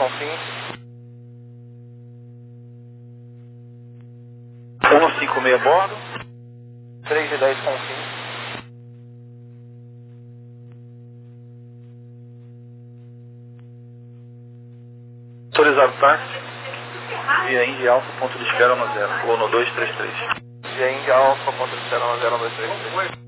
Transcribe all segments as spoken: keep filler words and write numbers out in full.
Confins. um cinco seis bordo. três e dez Confins. Autorizado táxi. Via Indy Alfa, ponto de espera no zero. Ou no dois três três. Via Indy Alfa, ponto de espera no zero, dois três três.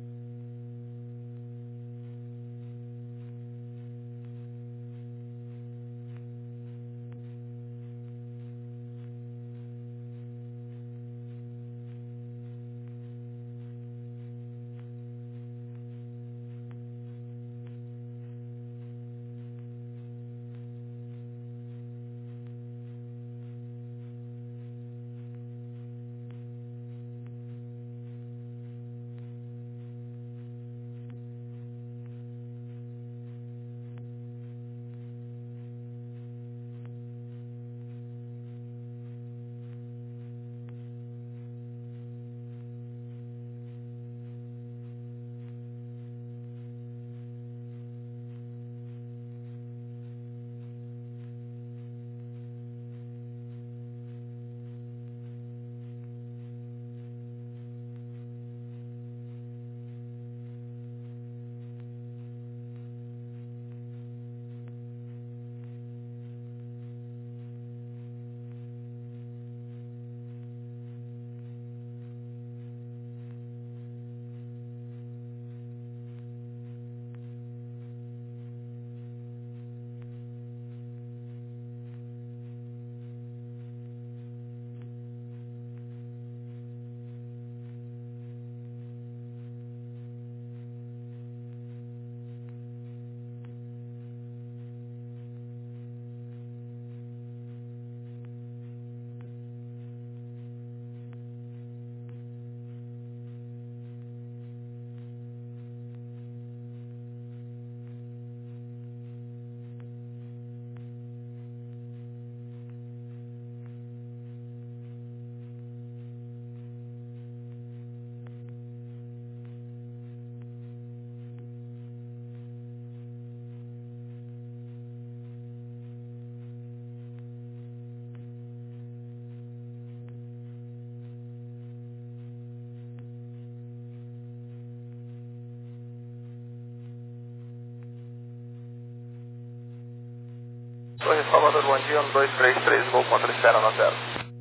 Torre Salvador, bom dia, um dois três três, voo contra espera no zero.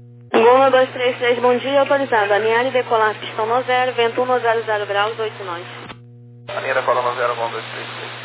Gol um dois três três, bom dia, autorizado. Alinhar e decolar, pistão no zero, vento um no zero zero graus, oito nós. Alinha decola no zero, um dois três três.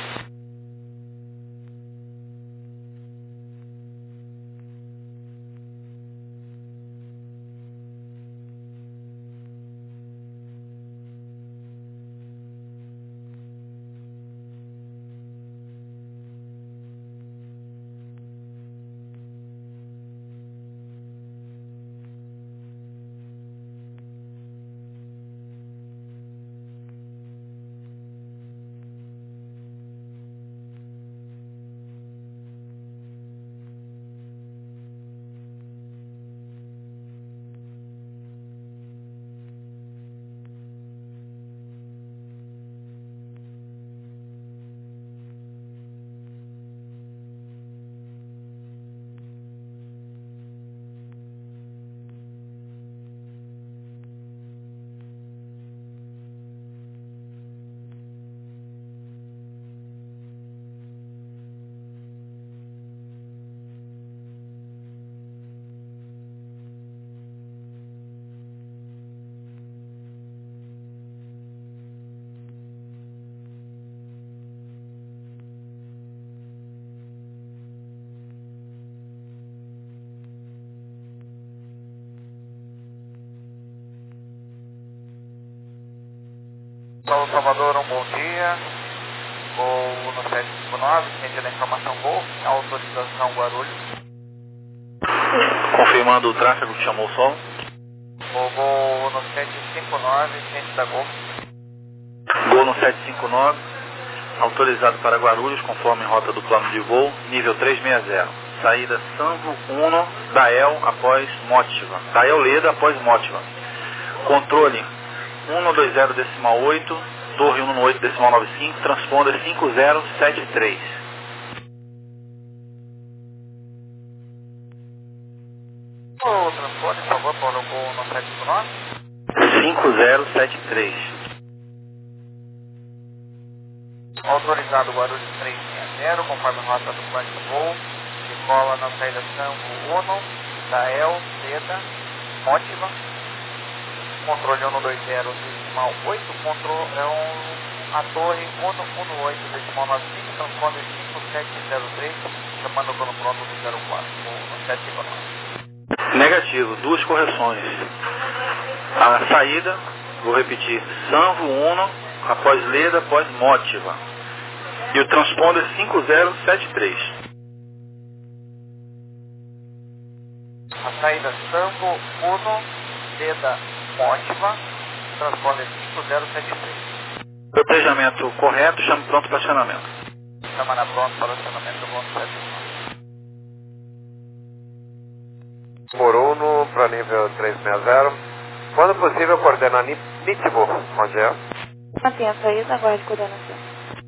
São Salvador, um bom dia. Voo no sete cinco nove, sentindo a informação voo, autorização Guarulhos. Confirmando o tráfego que chamou o sol. O voo no sete cinco nove, ciente da Gol. Gol no sete cinco nove, autorizado para Guarulhos, conforme rota do plano de voo, nível trezentos e sessenta. Saída Sanvo Uno, Dael após Motiva. Dael Leda após Motiva. Controle um dois zero decimal oito, Torre um oito decimal noventa e cinco, transponder cinco zero sete três. transpone, por favor, para o Gol no sete cinco nove. cinco zero sete três. Autorizado Guarulhos três seis zero, conforme rota do plano de voo. Decola na saída Sango Uno, da E L, Seda, Mótiva. Controle um dois zero, decimal oito, controle é um, a torre um um oito, decimal nove cinco, transponder cinco sete zero três, chamando o plano pronto do zero quatro, no sete cinco nove. Negativo, duas correções. A saída, vou repetir, Sanvo Uno, após Leda, após Mótiva. E o transponder cinco zero sete três. A saída Sango Uno, Leda, Mótiva, transponder cinco zero sete três. Protejamento correto, chame pronto para acionamento. Chama na pronto para acionamento do ponto sete cinco nove. Por Uno para nível três seis zero. Quando possível, coordena Nitibo, onde é? Mantenha a saída, aguarde coordenação.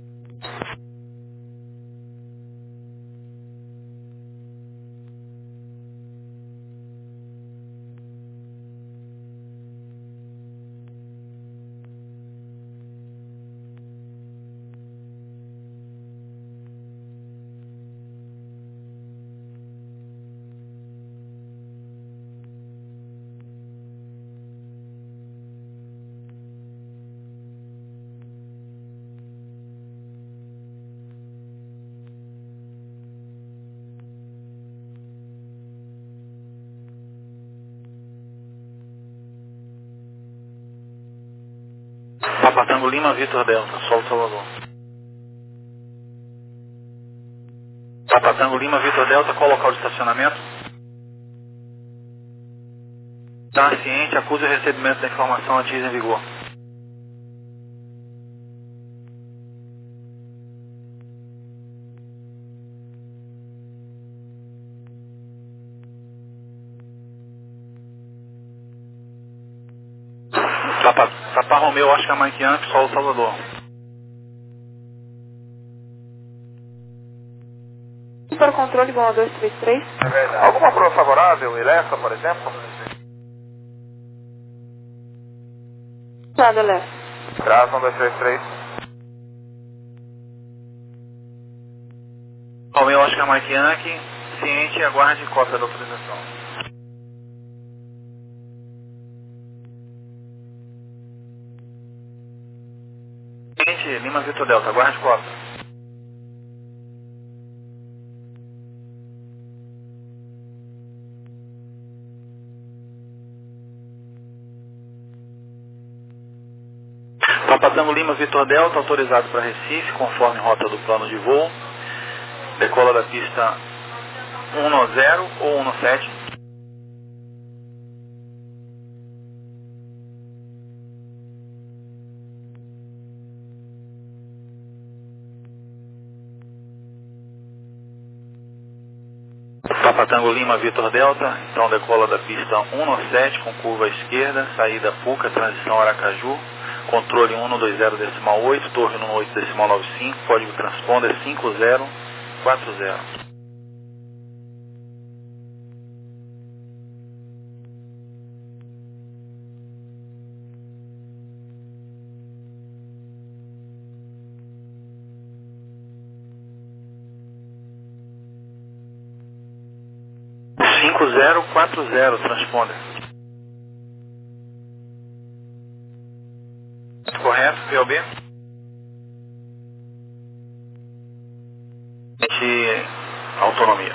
Papa Tango Lima, Vitor Delta, Sol Salvador. Papa Tango Lima, Vitor Delta, qual o local de estacionamento? Está ciente, acusa o recebimento da informação antes em vigor. Papa, Papa Romeu, Oscar Mike Yankee, Sol Salvador. Para o controle, igual a dois três três. É verdade. Alguma prova favorável, Ilessa, por exemplo? Lado leste. Traz um dois três três. Romeu, Oscar Mike Yankee, ciente, aguarde cópia da autorização. Ciente, Lima, Vitor Delta, aguarde cópia. Papa Tango Lima, Vitor Delta, autorizado para Recife, conforme rota do plano de voo. Decola da pista um zero ou um sete. Papa Tango Lima, Vitor Delta, então decola da pista um sete com curva à esquerda, saída Puca, transição Aracaju. Controle um dois zero decimal oito, torre um oito decimal nove cinco, código transponder cinco zero quatro zero. cinco zero quatro zero, transponder. Correto, P O B? De autonomia.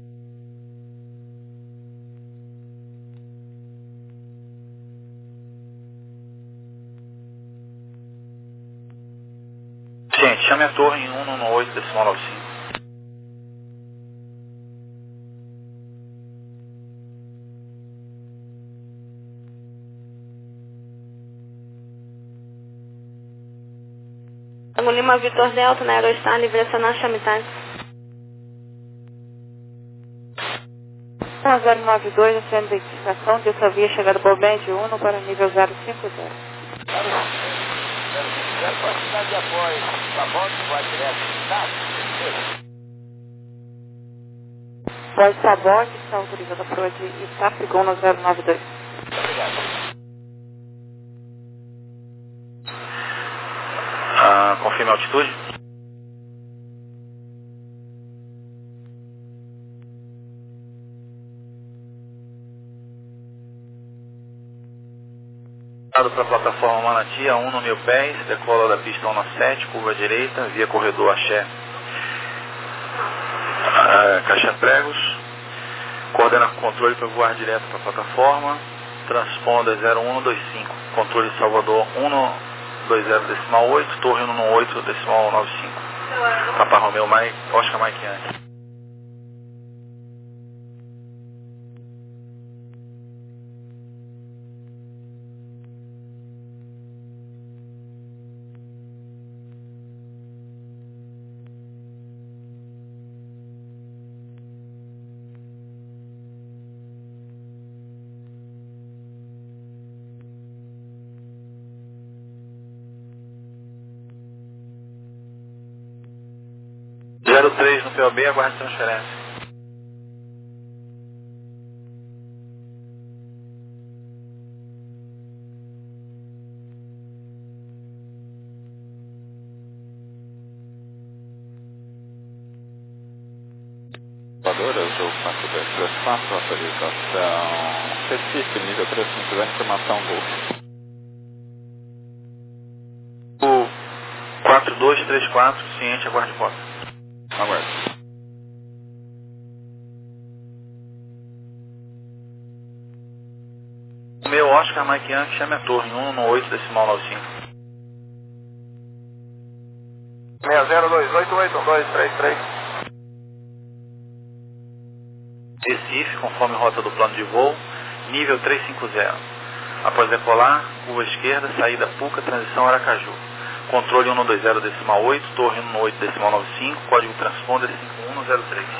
Gente, chame a torre em um oito decimal nove cinco. Tango Lima, Vitor Delta, na Aerostar, Livre-Nacional, Chamitais. zero nove dois, a sua identificação dessa via chegada do Bobed Uno para nível zero cinco zero. Quantidade de apoio, tá bom? Que vai direto, tá? Voz Sabote, está autorizada para o de Itapigona zero nove dois. Obrigado. Ah, confirme a altitude. Para a plataforma Manati, a um mil pés, decola da pista um sete, curva direita, via corredor Axé, ah, Caixa Pregos, coordena com controle para voar direto para a plataforma, transponder zero um dois cinco, controle de Salvador um dois zero decimal oito, torre um oito decimal nove cinco, Papa Romeu Mike, Oscar Mike Yankee. zero três no P O B, aguarde transferência. Azul quatro dois três quatro, autorização Recife, nível três cinco zero, informação Gol. O quatro dois três quatro, ciente, aguarde porta. Aguarde. Meu Oscar Mike Yankee, chame a torre, um oito decimal nove cinco. seis zero dois oito oito um dois três três. Recife, conforme rota do plano de voo, nível trezentos e cinquenta. Após decolar, curva esquerda, saída Puca, transição Aracaju. Controle um dois zero decimal oito, torre um oito decimal nove cinco, código transponder cinco um zero três.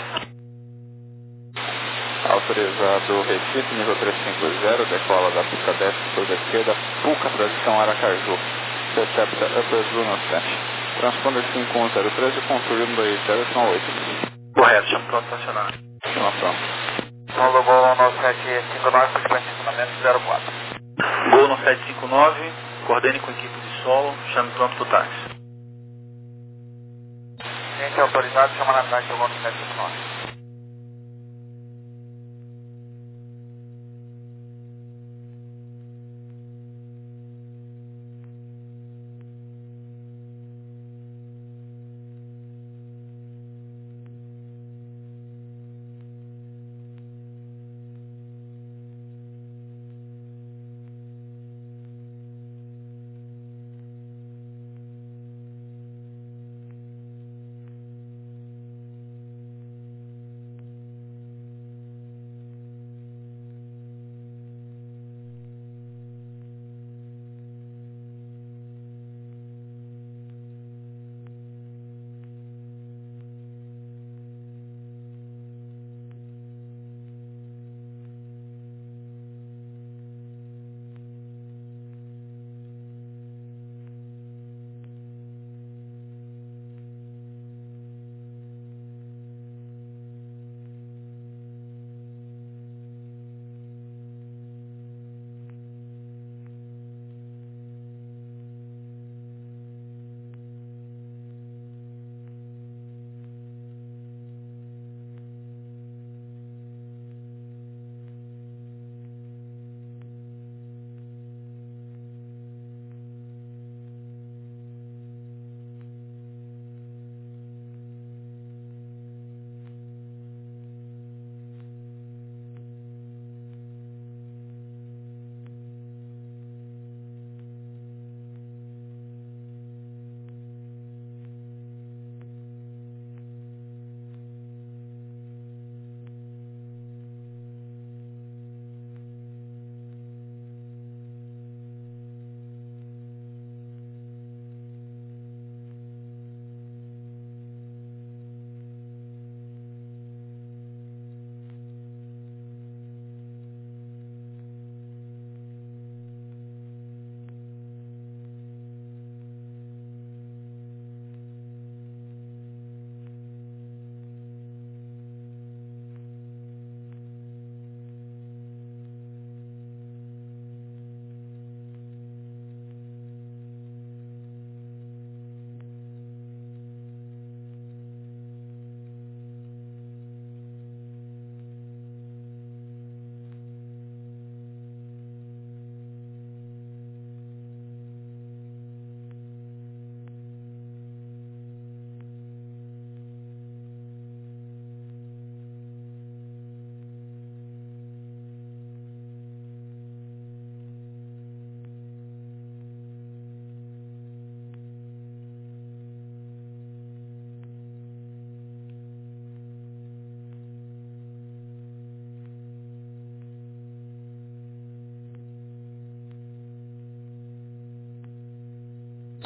Autorizado Recife, nível trezentos e cinquenta, decola da pista dez, curva esquerda, Puca, transição Aracaju. Recepta Upper Blue Norte. Transponder cinco um zero três e controle um dois zero decimal oito. Correto, chama pronto para acionar. Chama pronto. São do Gol nove sete cinco nove, frequência de funcionamento zero quatro. Gol no sete cinco nove, coordene com equipe de solo, chame pronto para o táxi. Gente autorizado, chama na taxa do Gol no sete cinco nove.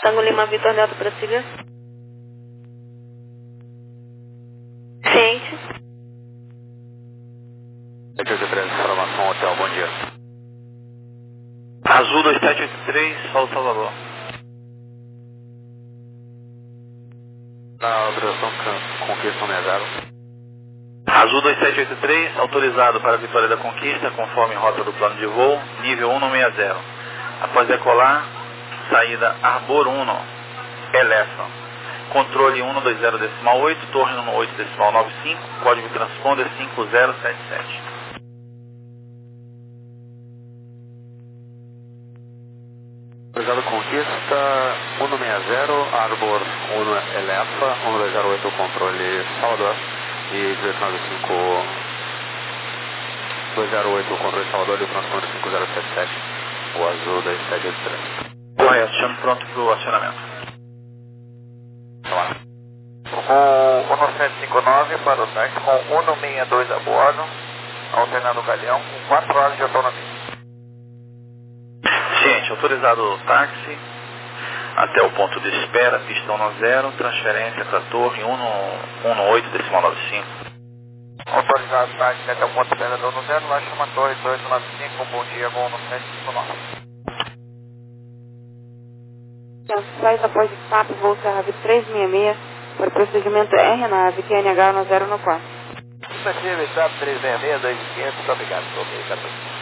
Tango Lima Vitor Delta, prossiga. Ciente. sete oito três, informação hotel, bom dia. Azul dois sete oito três, Sol Salvador. Na autorização Conquista um zero. Azul dois sete oito três, autorizado para a Vitória da Conquista, conforme rota do plano de voo, nível um sessenta e zero. Após decolar, saída Arbor um, Elephant. Controle um dois zero decimal oito, torre um oito decimal nove cinco, código transponder cinco zero sete sete. Autorizado Conquista um sessenta e zero, Arbor um Elephant, um dois zero oito, controle Salvador. E dezoito nove cinco, dois zero oito, controle Salvador e o transponder cinco zero sete sete, o Azul dois sete oito três. Correto, chamo pronto para o acionamento. Vamos lá. Com um sete cinco nove para o táxi, com um sessenta e dois a bordo, alternando o galeão, com quatro horas de autonomia. Gente, autorizado o táxi até o ponto de espera, pistão no zero, transferência para a torre um oito decimal nove cinco. Autorizado o táxi até o ponto de espera do no zero, lá chama torre dois nove cinco, bom dia, com um sete cinco nove. Saída após o TAP, voo Serrave três seis seis, para procedimento R nave, Q N H um zero um quatro. Estimativa, TAP três seis seis, dois mil e quinhentos, muito obrigado, estou bem, quatorze.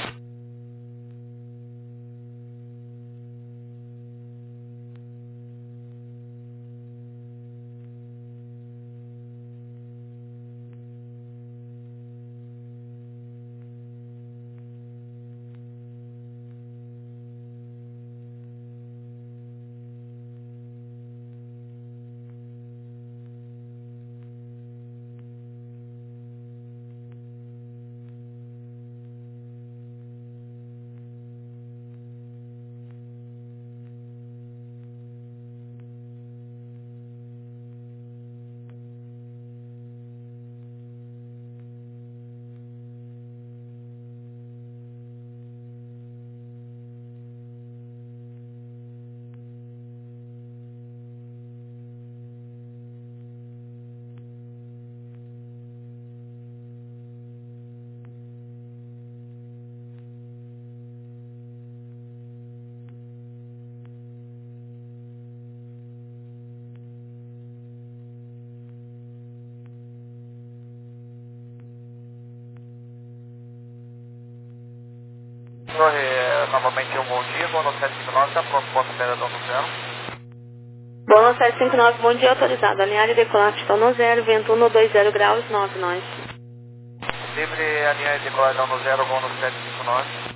Torre, novamente um bom dia, Bono sete cinco nove, está pronto, ponto operador no zero. Bono sete cinco nove, bom dia, autorizado. Alinhar e decolar, pistão no zero, vento um dois zero graus, nove nós. Livre, alinhar e decolar no zero, Bono sete cinco nove.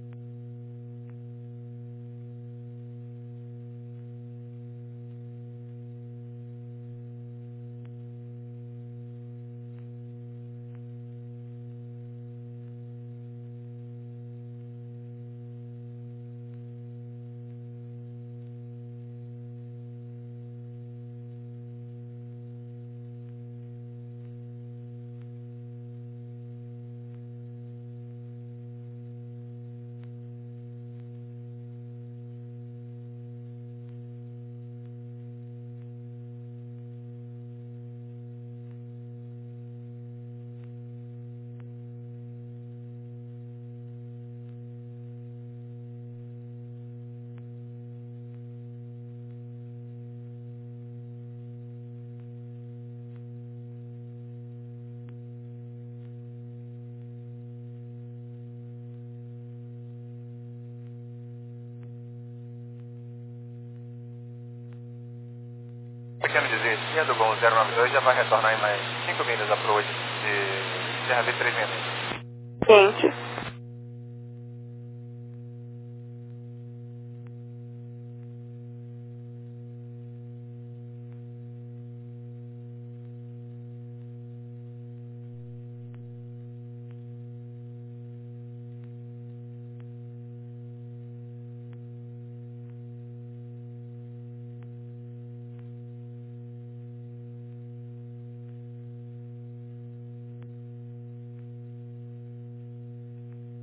Pequeno dizer, linha do Gol zero nove dois já vai retornar em mais cinco milhas approach de Serra três seis seis. Ciente.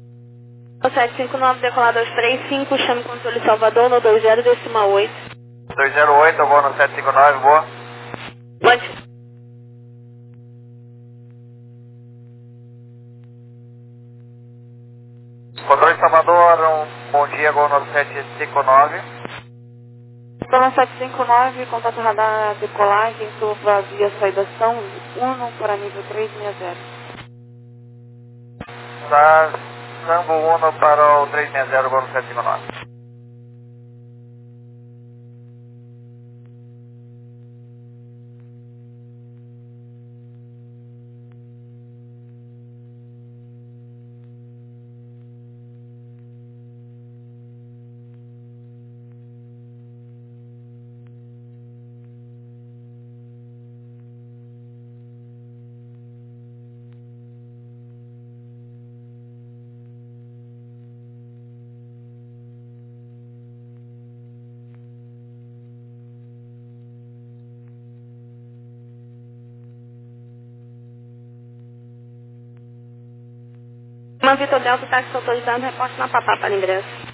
sete cinco nove, decolar dois três cinco, chame controle Salvador no dois zero decimal oito. dois zero oito, eu vou no sete cinco nove, boa. Pode. Controle Salvador, um bom dia, gol no sete cinco nove. Estou no sete cinco nove, contato radar decolagem, curva via saída São Uno para nível três seis zero. Tá, Sambo Uno para o três seis zero, gol no sete cinco nove. Uma Vitor Delta, táxi autorizado, reporte na Papá para ingresso.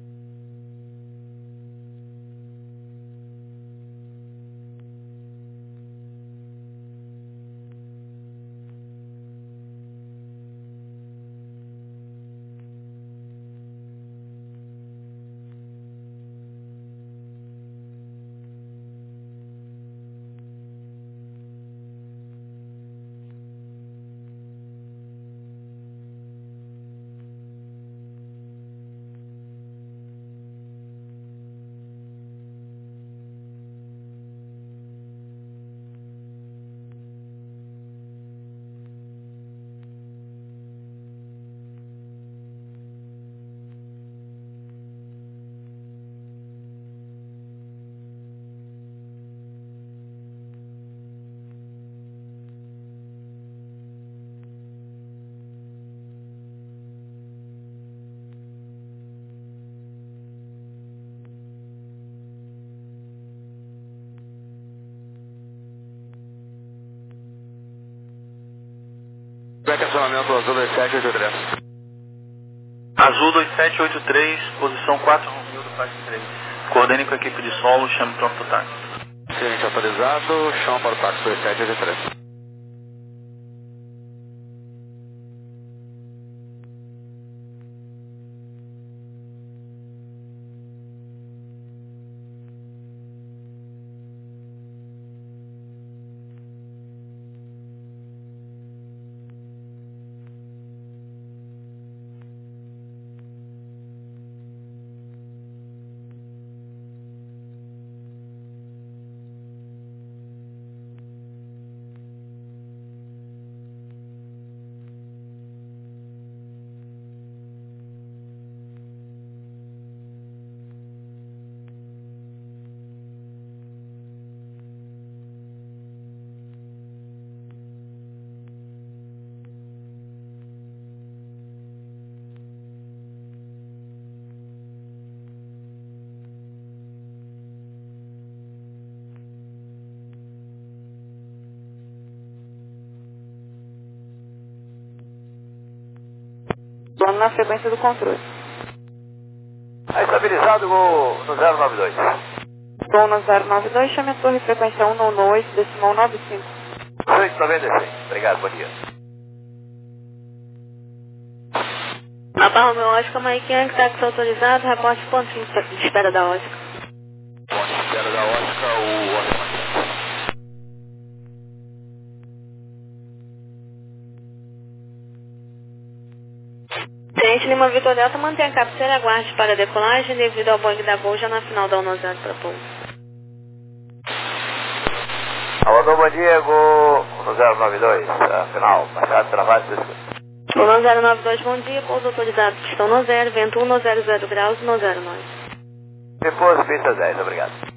Estacionamento Azul dois sete oito três. Azul dois sete oito três, posição quatro mil do faixa três. Coordene com a equipe de solo, chame pronto pro táxi. Ciente autorizado, chama para o táxi dois sete oito três. Vamos na frequência do controle. Tá estabilizado no, no zero nove dois. Estou no zero nove dois, chame a torre frequência um nove oito, decimal nove cinco. oito noventa e seis. Obrigado, bom dia. Papá Romeu Oscar, Maiquinha, táxi autorizado, reporte ponto de espera da Oscar. Ponto de espera da Oscar, o Oscar. Tenente Lima Vitor Delta, mantém a cabeceira e aguarde para a decolagem devido ao Boeing da Gol já na final da um zero para pouso. Alô, bom dia, gol no zero nove dois. Uh, final, baixado, travado, Gol zero nove dois, bom dia, pouso autorizado, pistão no zero, vento um no zero zero graus, no zero nove. Depois, pista dez, obrigado.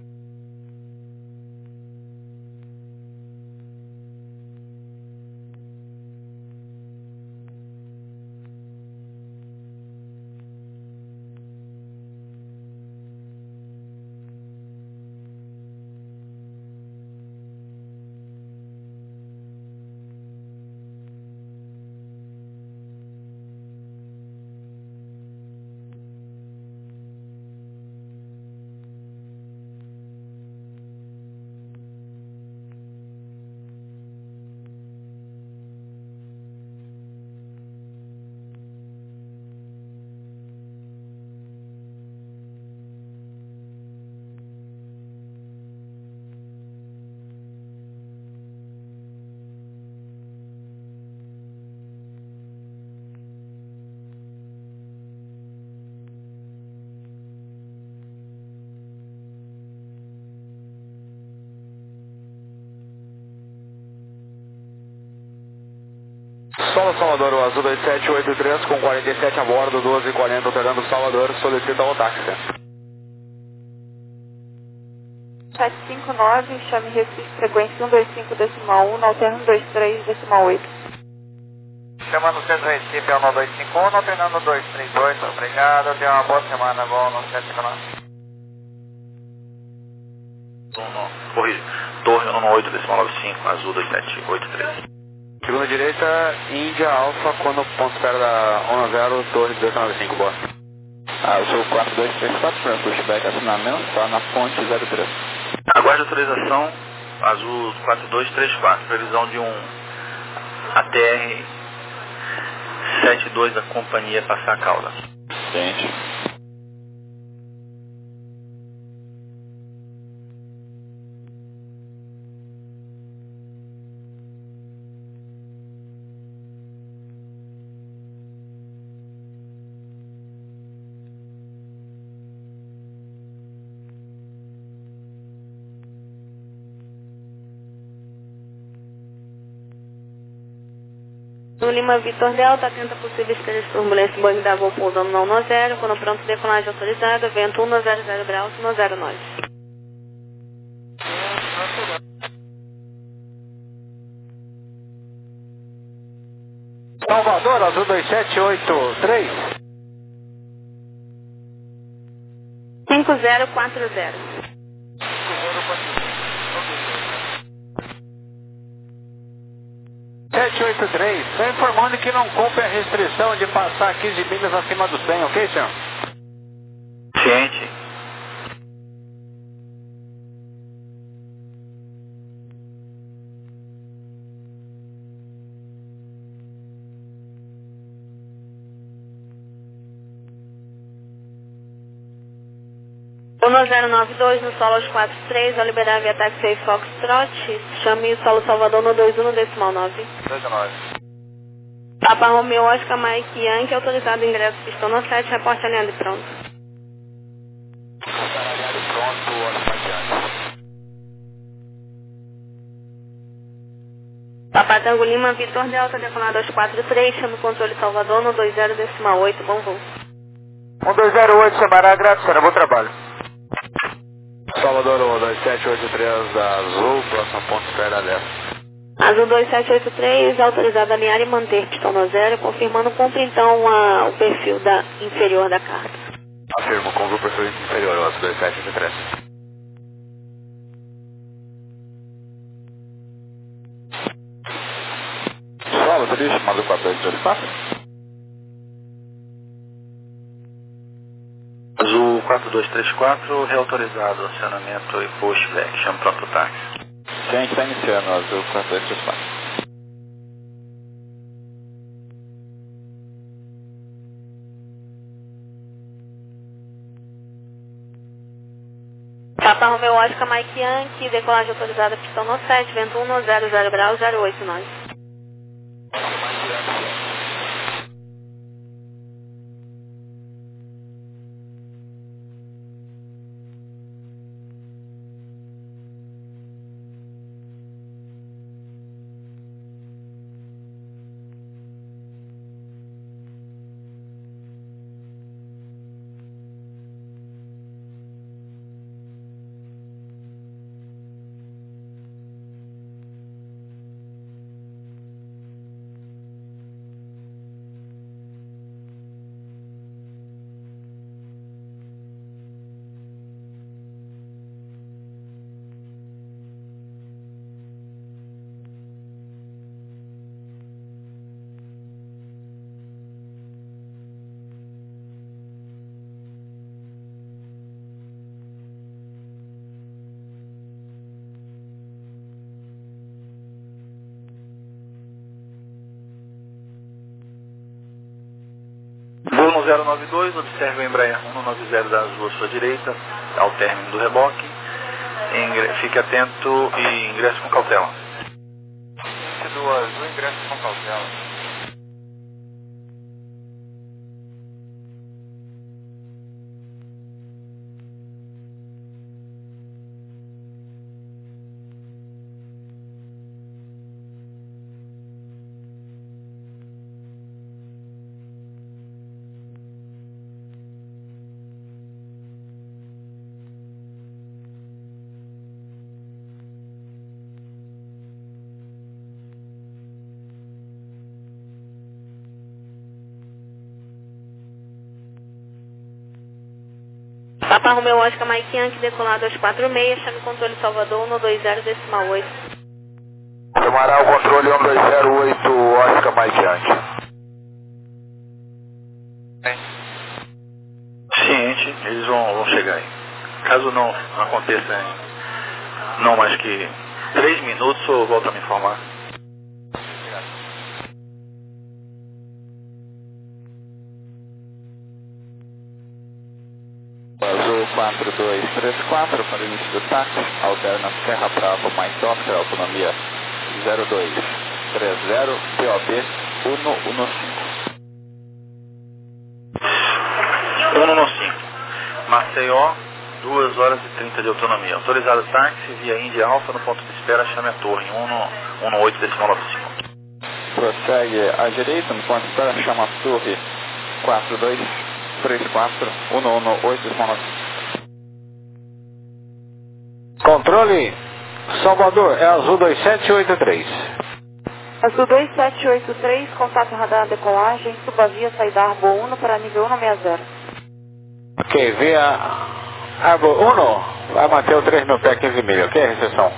Solo Salvador, o azul dois sete oito três com quarenta e sete a bordo, doze e quarenta operando Salvador, solicita o táxi. sete cinco nove, chame Recife, frequência um dois cinco decimal um, alterno dois três decimal oito. Chamando Centro Recife, é o um dois cinco um, alternando dois três oito, obrigado, tenha uma boa semana, voo no sete cinco nove. Corrija, Torre um oito decimal nove cinco, azul dois sete oito três. Segunda direita, Índia Alfa, quando ponto espera da um zero, Torre dois nove cinco, boa. Ah, eu sou o quatro dois três quatro, para pushback assinamento, está na ponte zero três. Aguarde autorização, azul quatro dois três quatro, previsão de um A T R setenta e dois da companhia passar a cauda. Gente. No Lima Vitor Delta, atenta possíveis três turbulências, Boeing da Gol pousando na um zero, quando pronto, decolagem autorizada, vento um zero zero graus, um zero nove. Salvador, azul dois sete oito três. cinco zero quatro zero. sete oito três, está informando que não cumpre a restrição de passar quinze milhas acima do cem, ok, senhor? Ciente. um zero nove dois no solo quatro três, ao liberar via táxi Foxtrot, chame o solo Salvador no dois um decimal nove. dois nove. Papa Romeo Oscar Mike Yankee, autorizado ingresso pistão no sete, reporte alinhado e pronto. Alinhado e pronto, Oscar Papa Tango Lima Vitor Delta, decolado dois quatro três, chame o controle Salvador no dois zero decimal oito, bom voo. um dois zero oito, chamará grátis, será bom trabalho. Salvador um dois sete oito três da Azul, próximo ponto espera dez. Azul dois sete oito três, autorizado a alinhar e manter pistão no zero, confirmando cumpre então a, o perfil da, inferior da carta. Afirmo, cumpre o perfil inferior, Azul dois sete oito três. Solo, seria chamado quatro dois três quatro? Azul quatro dois três quatro, reautorizado, acionamento e pushback, chama pronto táxi. Quem está iniciando, Azul quatro dois três quatro? Papa Romeo Oscar Mike Yankee, decolagem autorizada pistão no sete, vento um zero zero graus, zero oito nove. Voo no zero nove dois, observe o Embraer um nove zero da Azul à sua direita, ao término do reboque. Ingre... Fique atento e ingresse com cautela. Do Azul, ingresso com cautela. Papa Romeu Oscar Mike Yankee, decolado às quatro e meia, chame controle Salvador um dois zero decimal oito. Chamará o controle um dois zero oito, Oscar Mike Yankee. Ciente, eles vão, vão chegar aí. Caso não aconteça em não mais que três minutos, eu volto a me informar. Azul quatro dois três quatro para o início do táxi, alterna Serra Bravo Mike Oscar, autonomia zero dois três zero, P O B um um cinco. um um cinco. Maceió, duas horas e trinta de autonomia. Autorizado táxi via Índia Alfa no ponto de espera, chame a torre um um oito decimal nove cinco. Prossegue à direita, no ponto de espera, chama a torre quatro dois três quatro um um oito decimal nove cinco. Controle Salvador, é Azul dois sete oito três. Azul dois sete oito três, contato radar decolagem, suba via saída Arbo um para nível um seis zero. Ok, via Arbo um, vai manter o três mil pé quinze milhas, ok, recepção?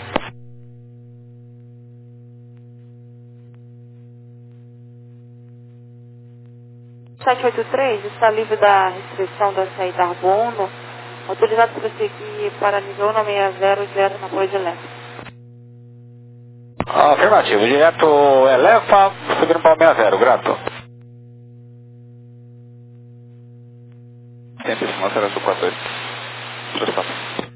sete oito três está livre da restrição da saída Arbo um, autorizado para prosseguir para nível um seis zero, direto na Boa de Leste. Afirmativo, direto eleva, subindo para o seis zero, grato. Sempre se manter azul quatro dois três quatro.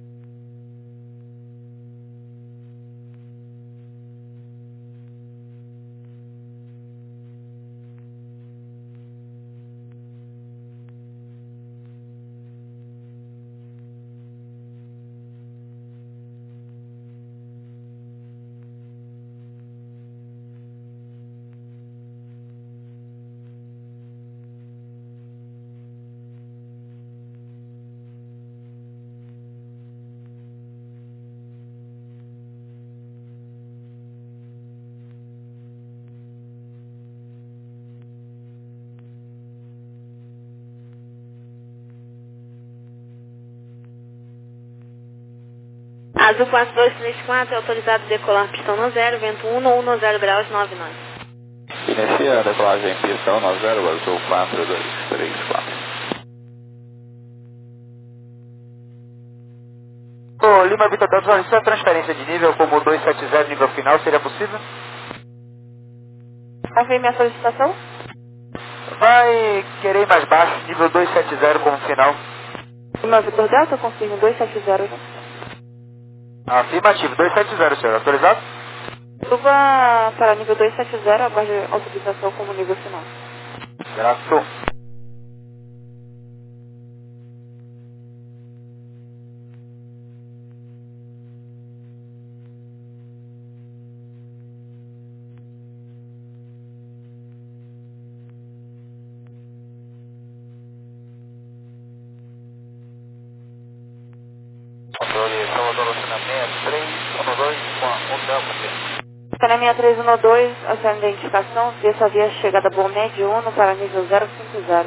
Azul quatro dois três quatro, autorizado a decolar pistão no zero, vento um um zero graus nove nove. Inicia a decolagem em pista um zero, Azul quatro dois três quatro. Ô, Lima Vitor Delta, solicita a transferência de nível como dois sete zero, nível final, seria possível? Confirme a solicitação? Vai querer ir mais baixo, nível dois sete zero como final. Lima Vitor Delta, confirme dois sete zero. Afirmativo, dois sete zero, senhor. Autorizado? Suba para nível dois sete zero, aguarde autorização como nível final. Grato. Controle Salvador, Lucena seis três um dois com a hotel Café. Para seis três um dois, a sua identificação, desça via chegada Boné de Uno para nível zero cinco zero.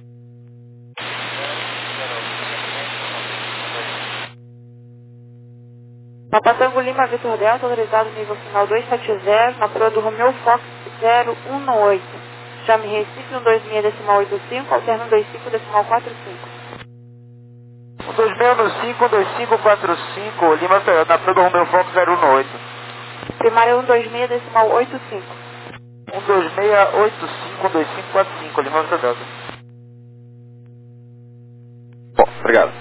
Papa Tango Lima Vitor Delta, autorizado nível final dois sete zero, na proa do Romeo Fox zero um oito. Chame Recife um dois seis decimal oito cinco, alterno um dois cinco decimal quatro cinco. um dois seis cinco, um dois cinco quatro cinco, Lima Toyota, na proa do Romeo Fox zero um oito. Primária um dois seis decimal oito cinco. um dois seis oito cinco, um dois cinco quatro cinco, Lima Toyota. Bom, obrigado.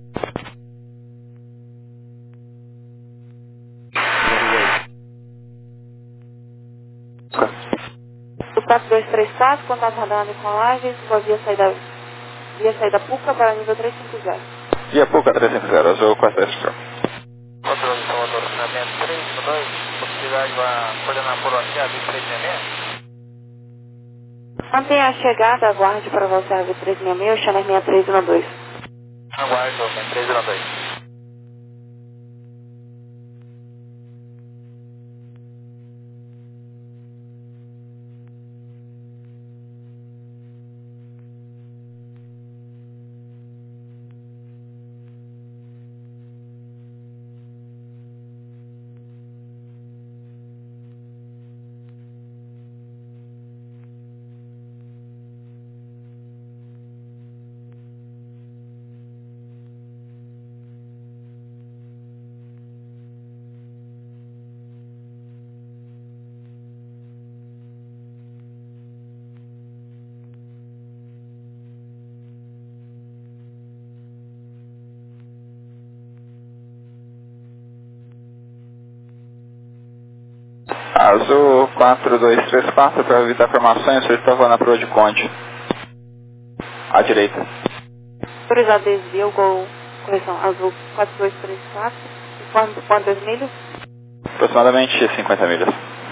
O quatro dois três quatro, contato radar com lajes, suba via saída, via saída Puca para nível três cinco zero. Via Puca três cinco zero, Azul quatro dois três. Controle Salvador, treinamento três um dois, possibilidade vai coordenar por aqui a vinte e três sessenta e seis. Mantenha a chegada, aguarde para voltar a V três seis seis, Channel seis três um dois. Aguardo, seis três um dois. Azul quatro dois três quatro, para evitar formações, você está na Proa de Conde. À direita. Autorizado desvio, gol, correção, azul quatro dois três quatro, informe por quantas milhas? Aproximadamente cinquenta milhas.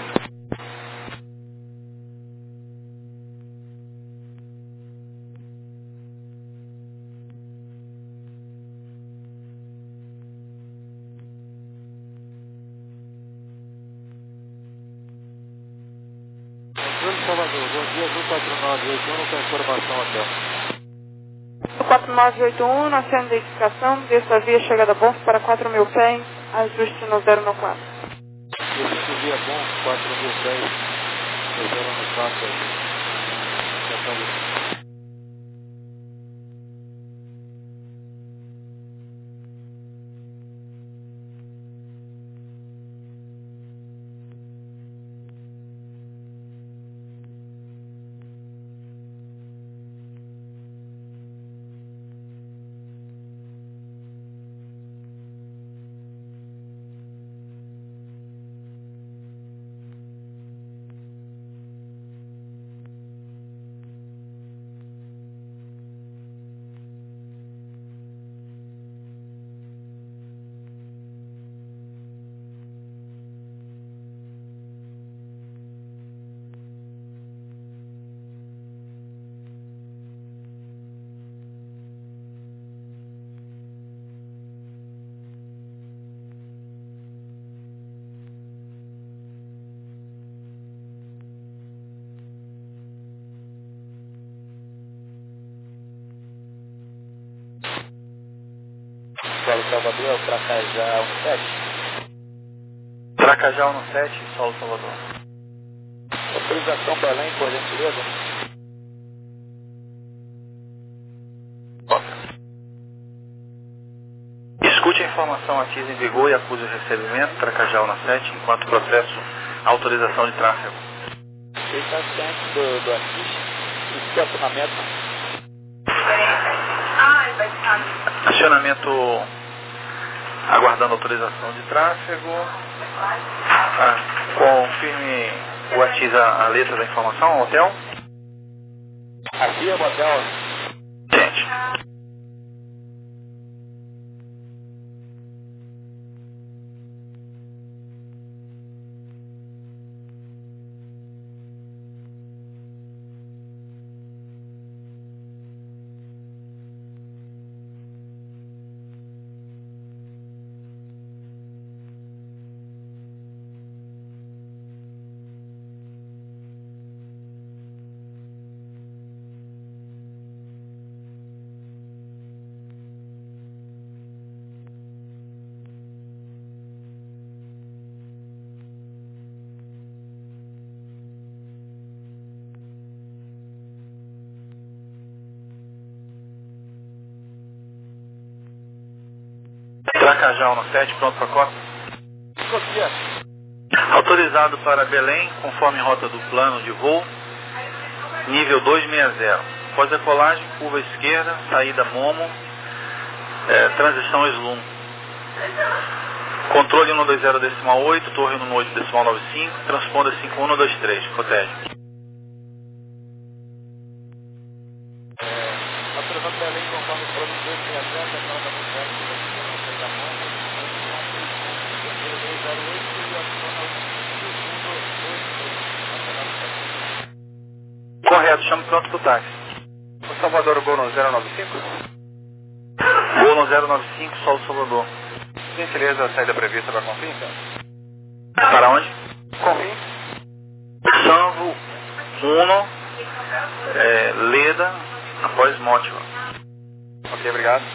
Salvador, bom dia, Azul quatro nove oito um, com informação hotel. quatro nove oito um, na cena de identificação, desça a via chegada a Bonfim para quatro mil pés, ajuste no zero no quatro. Descendo via Bonfim, quatro mil pés, zero no quatro, estação de... Solo Salvador, Tracajá um sete. Tracajá um sete, Solo Salvador. Autorização Belém, por gentileza. Escute a informação ativa em vigor e acuse o recebimento, Tracajá um sete, enquanto processo autorização de tráfego. Você está ciente do, do assiste e estacionamento? Acionamento aguardando autorização de tráfego. Ah, confirme o atiza a letra da informação, hotel. Aqui é o hotel. Gente. Tracajá um sete, pronto para cota. Copia. Autorizado para Belém, conforme rota do plano de voo, nível duzentos e sessenta. Após decolagem, curva esquerda, saída Momo, é, transição Slum. Controle cento e vinte decimal oito, torre cento e oito decimal noventa e cinco, transponder cinco um dois três, protege. Autorizado Belém, conforme o plano duzentos e sessenta, a causa do zero, da Momo, zero oito e aciona o Correto, chame pronto para o táxi. O Salvador, Gol no zero nove cinco. Gol no zero nove cinco, Solo Salvador. Gentileza, saída prevista para Confim, então. Para onde? Confim. Sanvo Uno, é, Leda, após Mótiva. Ok, obrigado.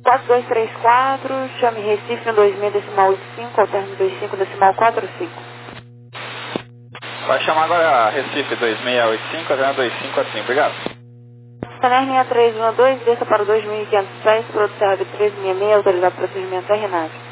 quatro dois três quatro, chame Recife um dois seis decimal oito cinco, alterno dois cinco decimal quatro cinco. Vai chamar agora Recife dois seis oito cinco, alterno dois cinco quatro cinco, obrigado. Saner seis três um dois, desça para dois mil e quinhentos pés, produto C R B três seis seis, autorizado procedimento R N A V.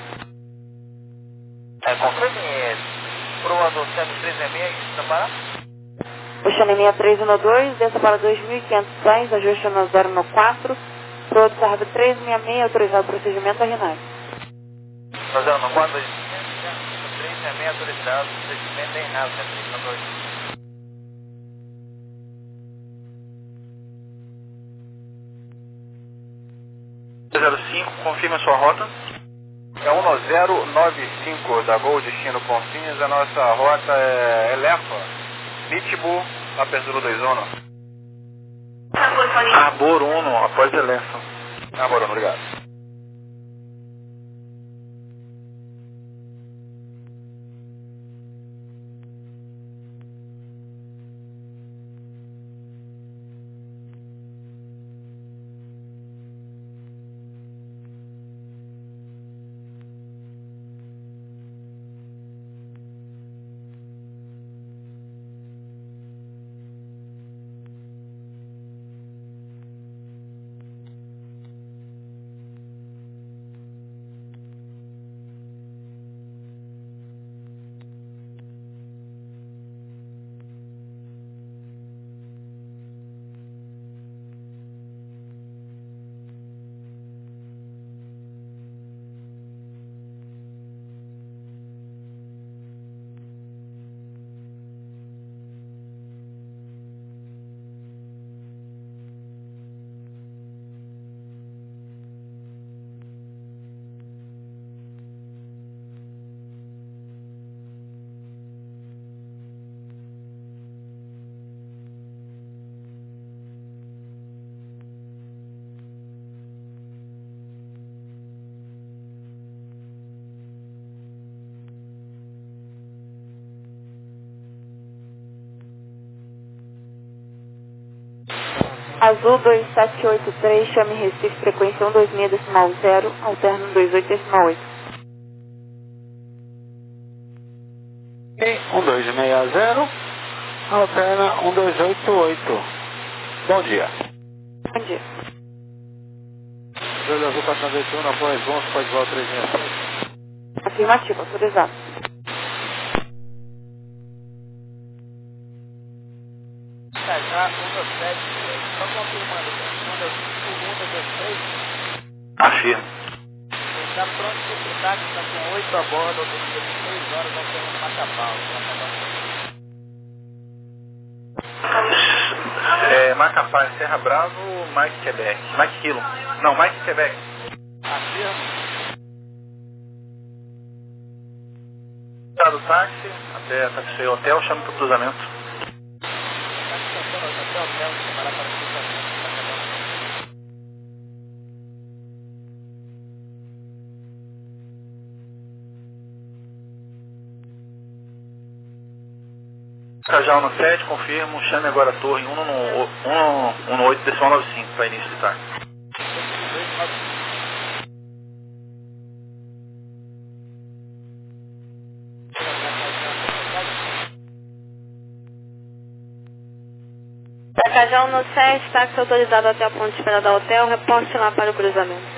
É, confirme, proa do sete três seis seis, está para? Oceane seis três um dois, desça para dois mil e quinhentos pés, ajuste no zero no quatro, produto C R B três seis seis, autorizado procedimento R N A V. Fazendo no quatro dois três seis seis, autorizado procedimento R N A V, três um dois. zero cinco, confirme a sua rota. É um zero nove cinco da Gol, destino Confins, a nossa rota é Elefa, Pitbull, Apertura dois Uno. Arbor Uno, após Elefa. Arbor Uno, obrigado. Azul dois sete oito três, chame Recife, frequência um dois seis decimal zero, alterno dois oito decimal oito. um dois seis zero, alterna um dois oito oito. Bom dia. Bom dia. Júlio Azul quatrocentos e oitenta e um, após Gonçalo, pode voar três seis sete. Afirmativo, autorizado. Tá, já, um sete, só confirmando, segunda, segunda dos três, Afirmo. está pronto para o táxi, está com oito a bordo, autonomia de seis horas, nós temos Macapau, É, Macapá, Serra Bravo, Mike Quebec. Mike Kilo. Não, Mike Quebec. Afirmo. Tá do táxi, até táxi hotel, chama para o cruzamento. Cajal no sete, confirmo, chame agora a torre um no oito decimal nove cinco para início de táxi. Cajal no sete, táxi autorizado até a ponte de espera da hotel, reporte lá para o cruzamento.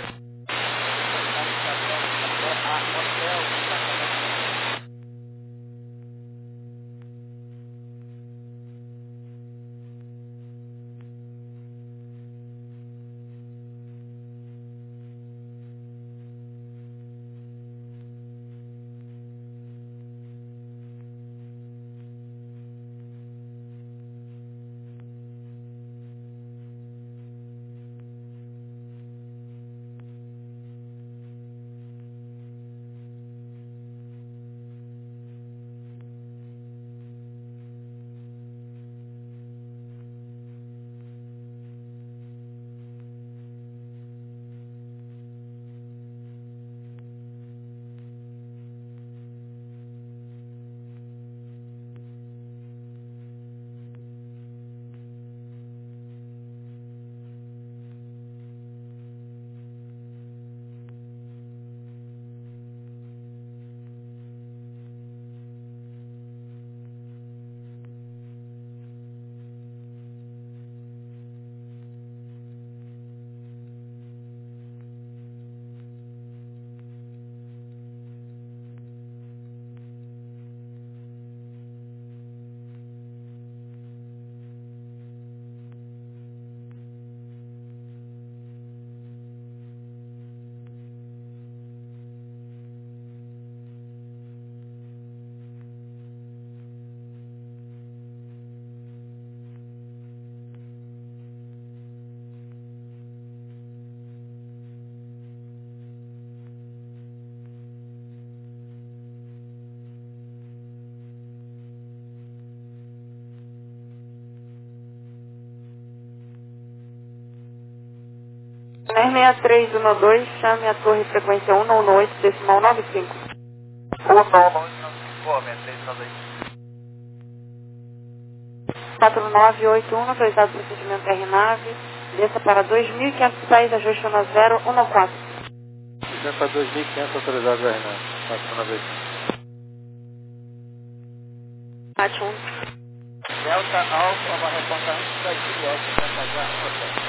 seis três um dois, chame a torre frequência um nove oito, decimal nove cinco. um nove oito, seis três um dois. quatro nove oito um, autorizado procedimento R nave, desça para dois mil e quinhentos pés, ajuste no zero um quatro. Desça para dois mil e quinhentos, autorizado R nove, quatro nove oito. Bate um. Delta Alfa, vai reportar antes da Juliette, para pagar o hotel.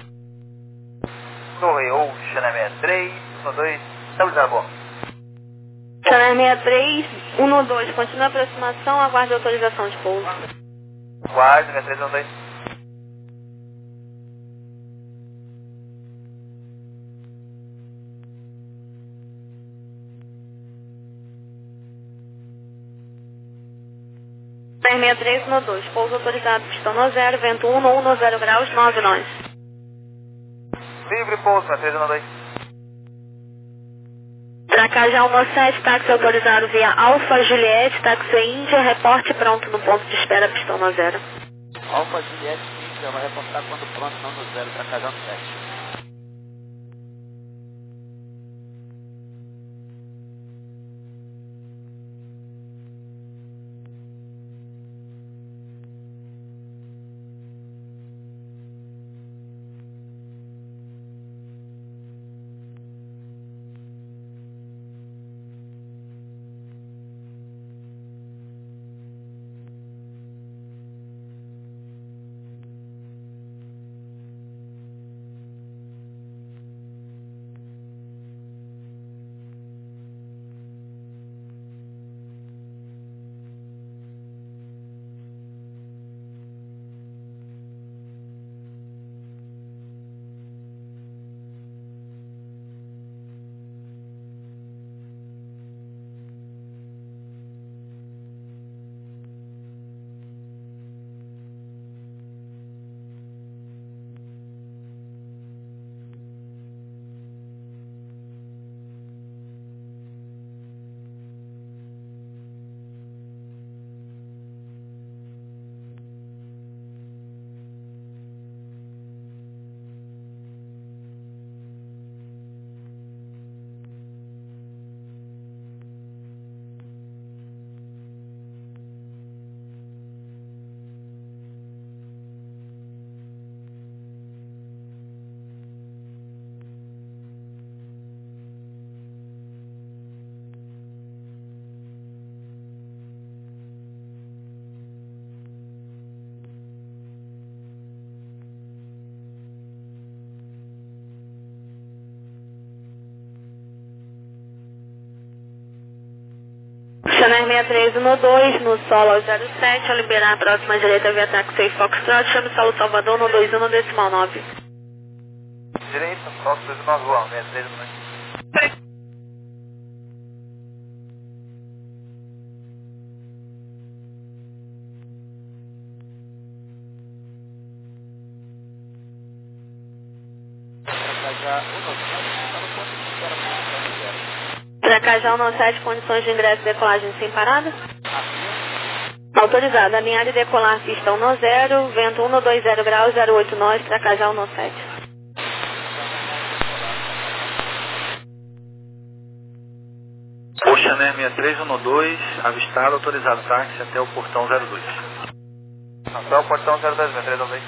Torre Ocean sessenta e três, um dois, estabilizado a bordo. Channel sessenta e três, um dois, continua a aproximação, aguarde autorização de pouso. Guarda, sessenta e três um dois. sessenta e três um dois, pouso autorizado, pistão no zero, vento um no zero graus, nove nós. Livre pouso, sessenta e três um dois. Tracajá um sete, táxi autorizado via Alfa Juliette, táxi Índia, reporte pronto no ponto de espera, pistão no zero. Alfa Juliette Índia vai reportar quando pronto, não no zero, Tracajá no sete. Channel sessenta e três um dois, no solo ao zero sete, ao liberar a próxima direita via táxi Foxtrot, chame Solo Salvador no dois um no decimal nove. Direita, Fox dois nove, voando, sessenta e três um dois. Tracajá um sete, condições de ingresso e decolagem sem parada? Autorizado, alinhar e decolar pista um zero, vento um dois zero graus, zero oito nós, Tracajá um sete. Ocean sessenta e três um dois, avistado, autorizado táxi até o portão zero dois. Até o portão zero dois, sessenta e três um dois.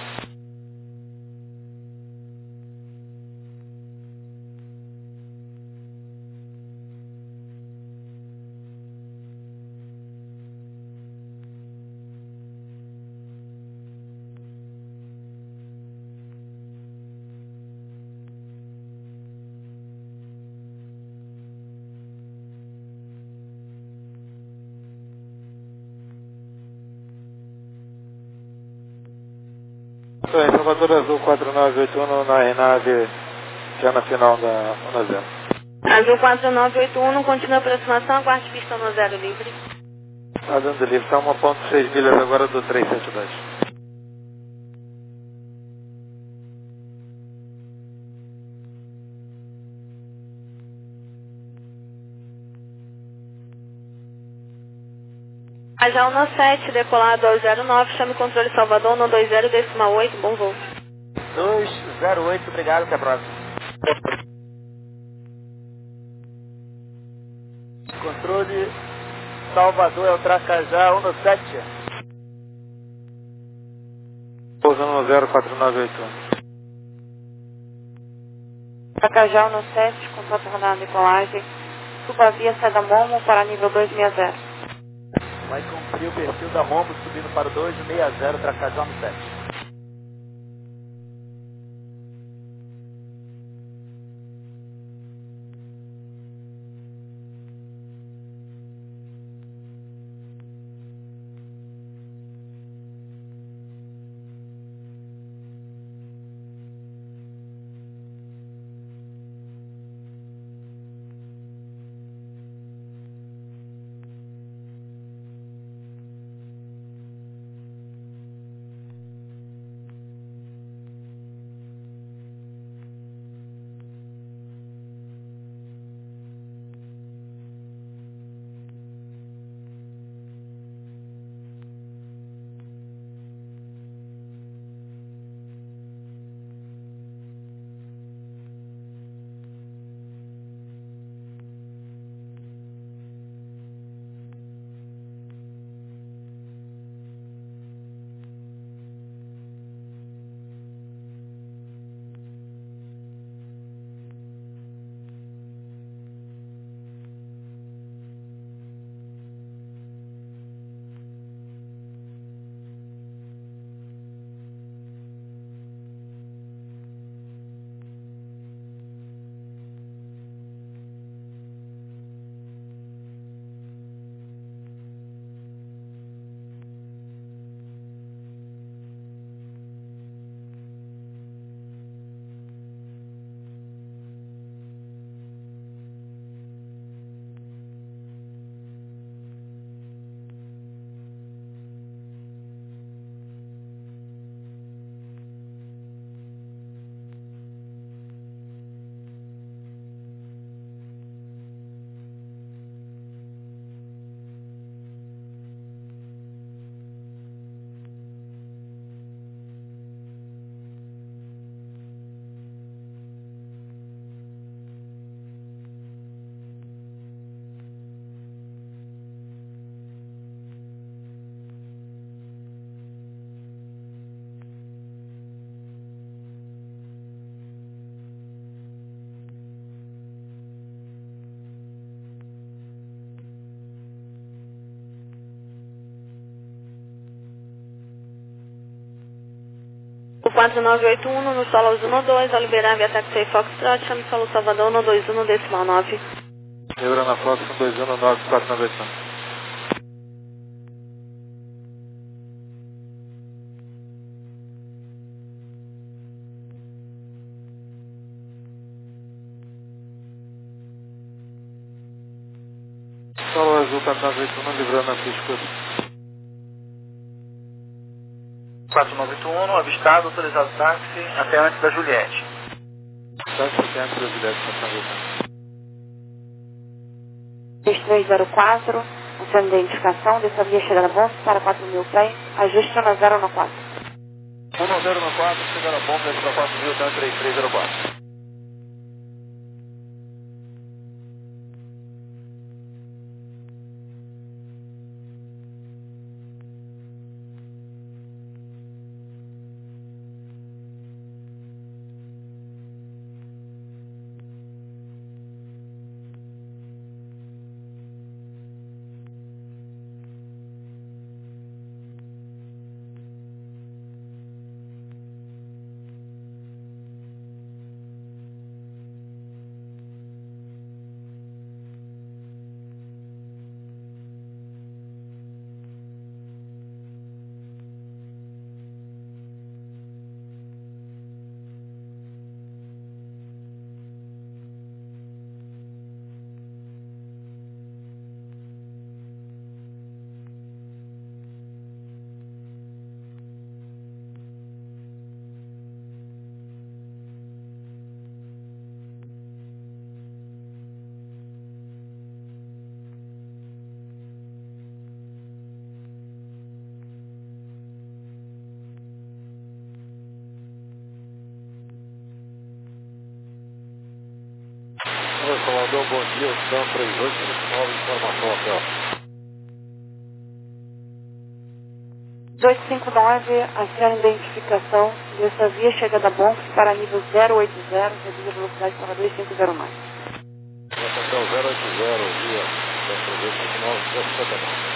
Salvador Azul quatro nove oito um na aeronave já na final da um zero. Azul quatro nove oito um, continua a aproximação, aguarde pista no zero livre. Está dando livre, está uma ponto seis milhas agora do três sete dois. Tracajá um sete, decolado ao zero nove, chame controle Salvador no dois zero decimal oito, bom voo. dois zero oito, obrigado, até a próxima. Controle Salvador é o Tracajá um sete. Pousando no zero quatro nove oito um. Tracajá um sete, contato radar decolagem. Suba a via sai da Momo para nível dois seis zero. Vai cumprir o perfil da Momo subindo para o dois seis zero, Tracajá um sete. O quatro nove oito um no Solos um dois, ao liberar via Taxi Foxtrot, chame Solo Salvador um dois um decimal nove. Librando a Fox um dois um nove quatro nove oito um. Solo Azul quatro nove oito um, livrando a Fisco. quatro nove oito um, avistado, autorizado táxi até antes da Juliette. Táxi até antes da Juliette, quatro nove oito um. três três zero quatro, funciona de identificação, dessa via chegada a Bom para quatro mil pés, ajuste na zero um quatro. um zero um quatro, chegando a Bom para quatro mil, tá três três zero quatro. Hotel, bom dia, o Sam três oito cinco nove, informação, Hotel. dezoito cinco nove, aciona identificação dessa via chegada a Bonfim para nível zero oito zero, reduz a velocidade para dois cinco zero mais. Hotel zero oito zero, via Sam três oito cinco nove, cinquenta e nove.